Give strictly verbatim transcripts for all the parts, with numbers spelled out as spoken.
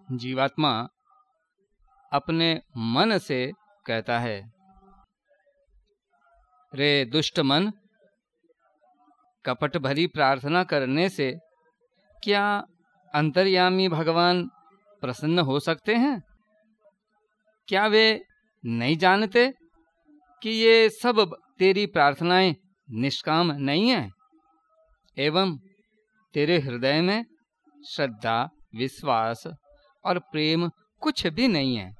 जीवात्मा अपने मन से कहता है, रे दुष्ट मन, कपट भरी प्रार्थना करने से क्या अंतर्यामी भगवान प्रसन्न हो सकते हैं? क्या वे नहीं जानते कि ये सब तेरी प्रार्थनाएं निष्काम नहीं हैं, एवं तेरे हृदय में श्रद्धा, विश्वास और प्रेम कुछ भी नहीं है?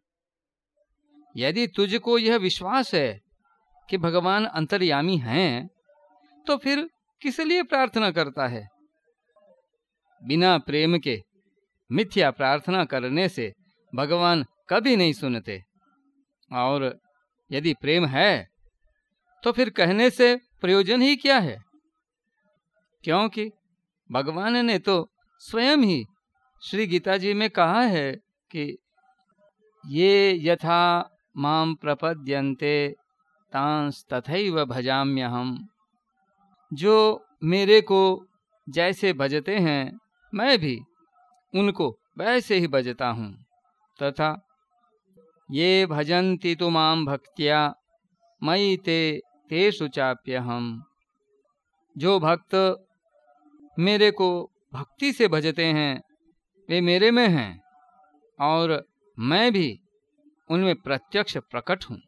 यदि तुझको यह विश्वास है कि भगवान अंतर्यामी हैं, तो फिर किस लिए प्रार्थना करता है? बिना प्रेम के मिथ्या प्रार्थना करने से भगवान कभी नहीं सुनते, और यदि प्रेम है तो फिर कहने से प्रयोजन ही क्या है? क्योंकि भगवान ने तो स्वयं ही श्री गीता जी में कहा है कि ये यथा माम प्रपद्यन्ते तांस तथैव भजाम्यहम्। जो मेरे को जैसे भजते हैं, मैं भी उनको वैसे ही भजता हूँ। तथा ये भजन्ति तु मां भक्त्या मयि ते तेषु चाप्यहम्। जो भक्त मेरे को भक्ति से भजते हैं, वे मेरे में हैं, और मैं भी उनमें प्रत्यक्ष प्रकट हूँ।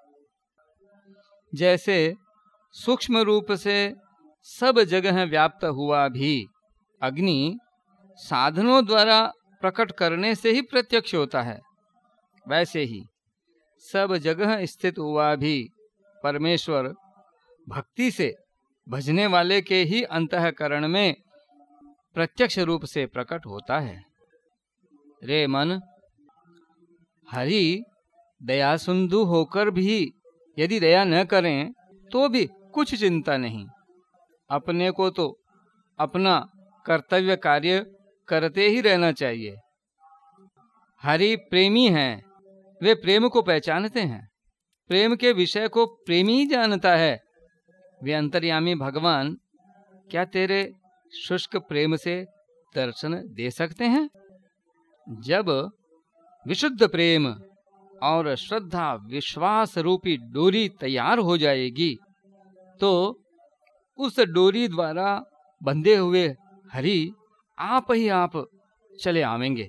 जैसे सूक्ष्म रूप से सब जगह व्याप्त हुआ भी अग्नि साधनों द्वारा प्रकट करने से ही प्रत्यक्ष होता है, वैसे ही सब जगह स्थित हुआ भी परमेश्वर भक्ति से भजने वाले के ही अंतःकरण में प्रत्यक्ष रूप से प्रकट होता है। रे मन, हरि दया सिंधु होकर भी यदि दया न करें तो भी कुछ चिंता नहीं। अपने को तो अपना कर्तव्य कार्य करते ही रहना चाहिए। हरि प्रेमी हैं, वे प्रेम को पहचानते हैं, प्रेम के विषय को प्रेमी ही जानता है। वे अंतर्यामी भगवान क्या तेरे शुष्क प्रेम से दर्शन दे सकते हैं? जब विशुद्ध प्रेम और श्रद्धा विश्वास रूपी डोरी तैयार हो जाएगी, तो उस डोरी द्वारा बंधे हुए हरि आप ही आप चले आवेंगे।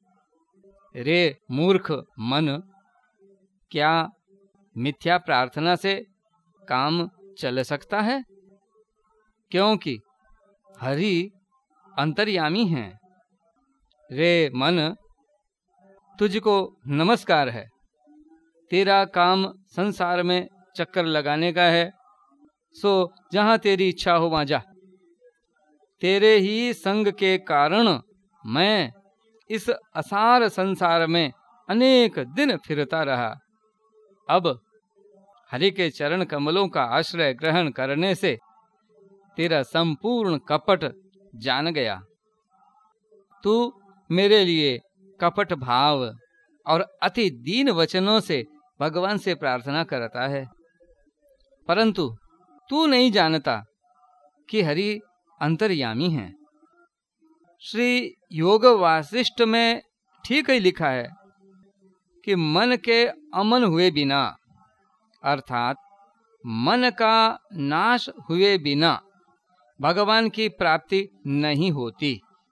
रे मूर्ख मन, क्या मिथ्या प्रार्थना से काम चल सकता है? क्योंकि हरि अंतर्यामी हैं। रे मन, तुझको नमस्कार है। तेरा काम संसार में चक्कर लगाने का है, सो जहां तेरी इच्छा हो वहां जा। तेरे ही संग के कारण मैं इस असार संसार में अनेक दिन फिरता रहा। अब हरि के चरण कमलों का आश्रय ग्रहण करने से तेरा संपूर्ण कपट जान गया। तू मेरे लिए कपट भाव और अति दीन वचनों से भगवान से प्रार्थना करता है, परंतु तू नहीं जानता कि हरि अंतर्यामी हैं। श्री योग वासिष्ठ में ठीक ही लिखा है कि मन के अमन हुए बिना, अर्थात मन का नाश हुए बिना भगवान की प्राप्ति नहीं होती।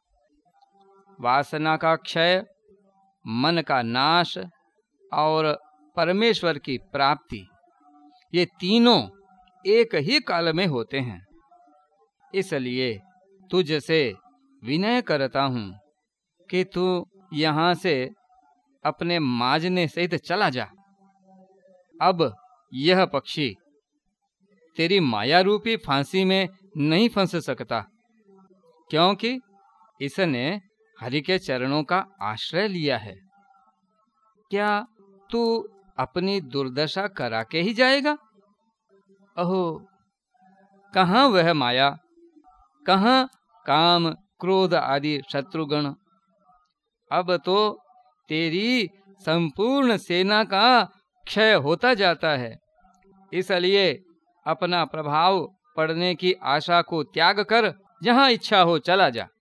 वासना का क्षय, मन का नाश और परमेश्वर की प्राप्ति, ये तीनों एक ही काल में होते हैं। इसलिए तुझसे विनय करता हूँ कि तू यहाँ से अपने माजने सहित चला जा। अब यह पक्षी तेरी माया रूपी फांसी में नहीं फंस सकता, क्योंकि इसने हरि के चरणों का आश्रय लिया है। क्या तू अपनी दुर्दशा करा के ही जाएगा? अहो, कहाँ वह माया, कहाँ काम क्रोध आदि शत्रुगण? अब तो तेरी संपूर्ण सेना का क्षय होता जाता है। इसलिए अपना प्रभाव पड़ने की आशा को त्याग कर जहाँ इच्छा हो चला जा।